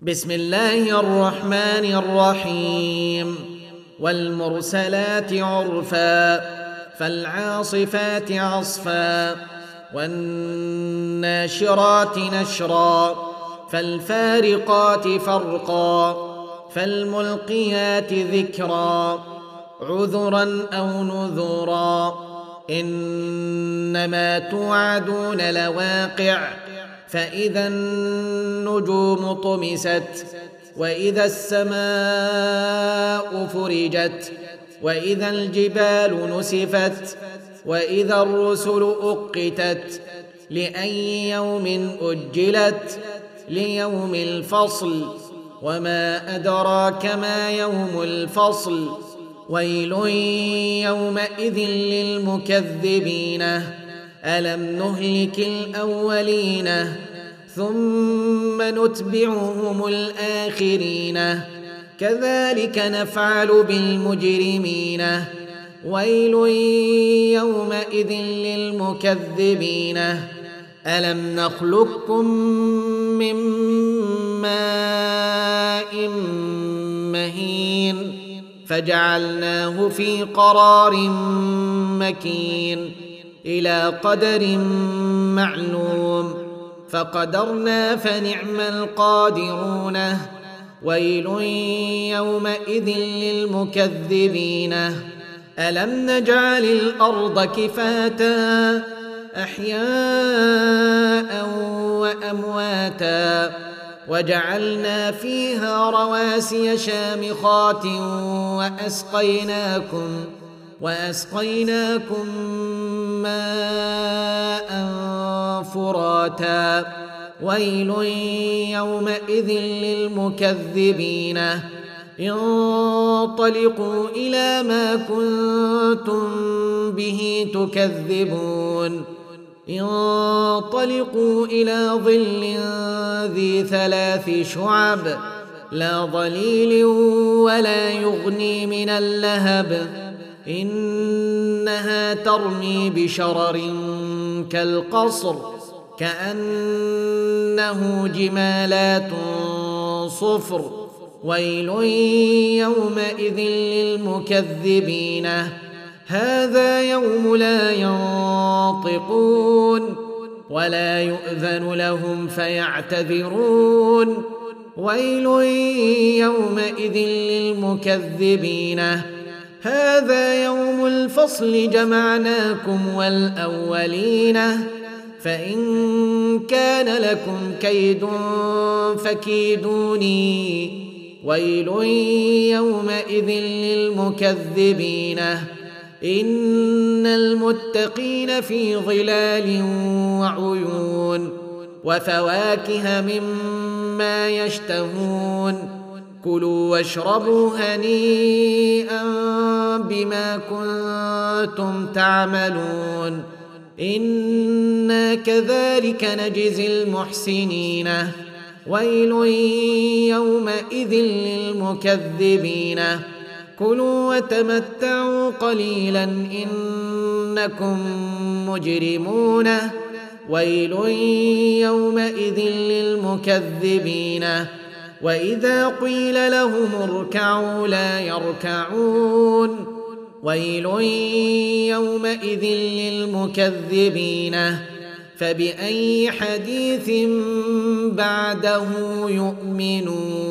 بسم الله الرحمن الرحيم والمرسلات عرفا فالعاصفات عصفا والناشرات نشرا فالفارقات فرقا فالملقيات ذكرا عذرا أو نذرا إنما توعدون لواقع فإذا النجوم طمست وإذا السماء فرجت وإذا الجبال نسفت وإذا الرسل أقتت لأي يوم أجلت ليوم الفصل وما أدراك ما يوم الفصل ويل يومئذ للمكذبين ألم نهلك الأولين ثم نتبعهم الآخرين كذلك نفعل بالمجرمين ويل يومئذ للمكذبين ألم نخلقكم من ماء مهين فجعلناه في قرار مكين إلى قدر معلوم فقدرنا فنعم القادرون ويل يومئذ للمكذبين ألم نجعل الأرض كفاتا أحياء وأمواتا وجعلنا فيها رواسي شامخات وأسقيناكم ماء فراتا ويل يومئذ للمكذبين انطلقوا إلى ما كنتم به تكذبون انطلقوا إلى ظل ذي 3 شعب لا ظليل ولا يغني من اللهب إنها ترمي بشرر كالقصر كأنه جمالات صفر ويل يومئذ للمكذبين هذا يوم لا ينطقون ولا يؤذن لهم فيعتذرون ويل يومئذ للمكذبين هذا يوم الفصل جمعناكم والأولين فإن كان لكم كيد فكيدوني ويل يومئذ للمكذبين إن المتقين في ظلال وعيون وفواكه مما يشتهون كلوا واشربوا هنيئا بما كنتم تعملون إنا كذلك نجزي المحسنين ويل يومئذ للمكذبين كلوا وتمتعوا قليلا إنكم مجرمون ويل يومئذ للمكذبين وإذا قيل لهم اركعوا لا يركعون ويل يومئذ للمكذبين فبأي حديث بعده يؤمنون